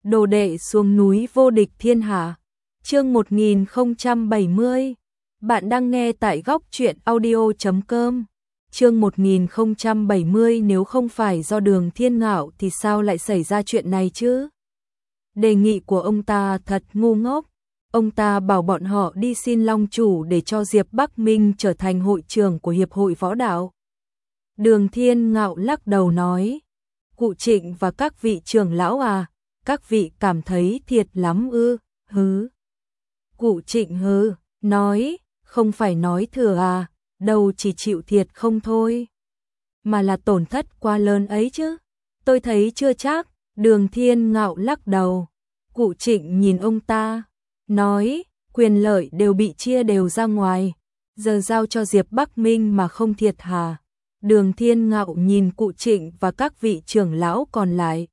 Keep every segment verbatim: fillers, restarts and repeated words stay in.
Đồ đệ xuống núi vô địch thiên hạ. Chương một nghìn không trăm bảy mươi. Bạn đang nghe tại góc truyện audio chấm com. Chương một nghìn không trăm bảy mươi, nếu không phải do Đường Thiên Ngạo thì sao lại xảy ra chuyện này chứ? Đề nghị của ông ta thật ngu ngốc. Ông ta bảo bọn họ đi xin Long chủ để cho Diệp Bắc Minh trở thành hội trưởng của Hiệp hội Võ đạo. Đường Thiên Ngạo lắc đầu nói, Cụ Trịnh và các vị trưởng lão à, các vị cảm thấy thiệt lắm ư? Hứ. Cụ Trịnh hứ, nói, không phải nói thừa à, đâu chỉ chịu thiệt không thôi, mà là tổn thất quá lớn ấy chứ. Tôi thấy chưa chắc. Đường Thiên Ngạo lắc đầu. Cụ Trịnh nhìn ông ta, nói, quyền lợi đều bị chia đều ra ngoài, giờ giao cho Diệp Bắc Minh mà không thiệt hả? Đường Thiên Ngạo nhìn Cụ Trịnh và các vị trưởng lão còn lại,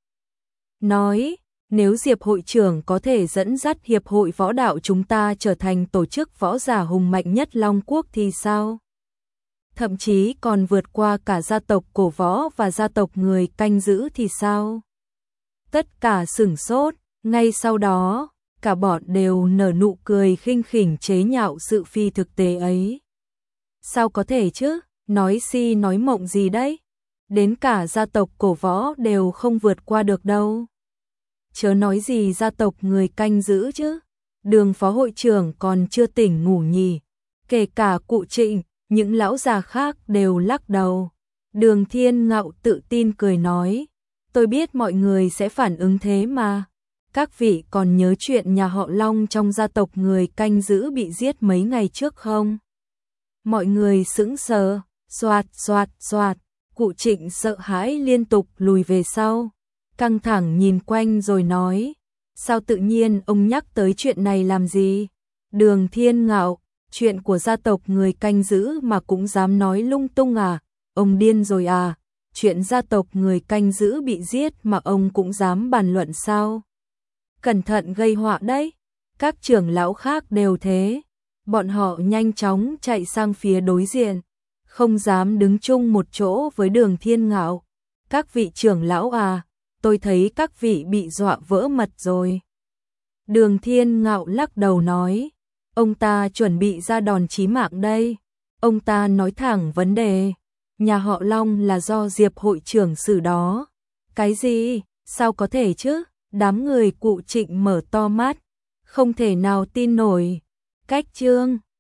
nói, nếu Diệp hội trưởng có thể dẫn dắt Hiệp hội Võ đạo chúng ta trở thành tổ chức võ giả hùng mạnh nhất Long Quốc thì sao? Thậm chí còn vượt qua cả gia tộc Cổ Võ và gia tộc Người Canh Giữ thì sao? Tất cả sửng sốt, ngay sau đó, cả bọn đều nở nụ cười khinh khỉnh chế nhạo sự phi thực tế ấy. Sao có thể chứ, nói si nói mộng gì đấy? Đến cả gia tộc Cổ Võ đều không vượt qua được đâu. Chớ nói gì gia tộc Người Canh Giữ chứ. Đường phó hội trưởng còn chưa tỉnh ngủ nhỉ. Kể cả Cụ Trịnh, những lão già khác đều lắc đầu. Đường Thiên Ngạo tự tin cười nói, tôi biết mọi người sẽ phản ứng thế mà. Các vị còn nhớ chuyện nhà họ Long trong gia tộc Người Canh Giữ bị giết mấy ngày trước không? Mọi người sững sờ, xoạt xoạt xoạt. Cụ Trịnh sợ hãi liên tục lùi về sau, căng thẳng nhìn quanh rồi nói, sao tự nhiên ông nhắc tới chuyện này làm gì? Đường Thiên Ngạo, chuyện của gia tộc Người Canh Giữ mà cũng dám nói lung tung à? Ông điên rồi à? Chuyện gia tộc Người Canh Giữ bị giết mà ông cũng dám bàn luận sao? Cẩn thận gây họa đấy. Các trưởng lão khác đều thế. Bọn họ nhanh chóng chạy sang phía đối diện, không dám đứng chung một chỗ với Đường Thiên Ngạo. Các vị trưởng lão à, tôi thấy các vị bị dọa vỡ mật rồi. Đường Thiên Ngạo lắc đầu nói, ông ta chuẩn bị ra đòn chí mạng đây. Ông ta nói thẳng vấn đề, nhà họ Long là do Diệp hội trưởng xử đó. Cái gì? Sao có thể chứ? Đám người Cụ Trịnh mở to mắt, không thể nào tin nổi. Cách chương